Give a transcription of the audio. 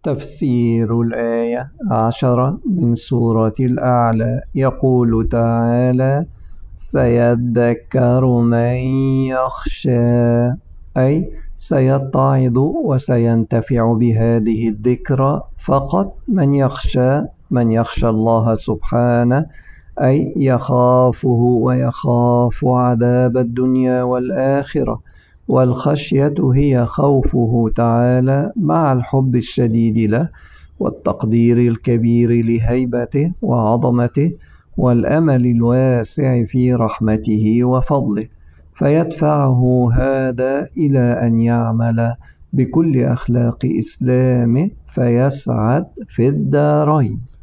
تفسير الآية 10 من سورة الأعلى. يقول تعالى: سيذكر من يخشى، أي سيتعظ وسينتفع بهذه الذكرى فقط من يخشى، من يخشى الله سبحانه، أي يخافه ويخاف عذاب الدنيا والآخرة. والخشية هي خوفه تعالى مع الحب الشديد له والتقدير الكبير لهيبته وعظمته والأمل الواسع في رحمته وفضله، فيدفعه هذا إلى أن يعمل بكل أخلاق إسلامه فيسعد في الدارين.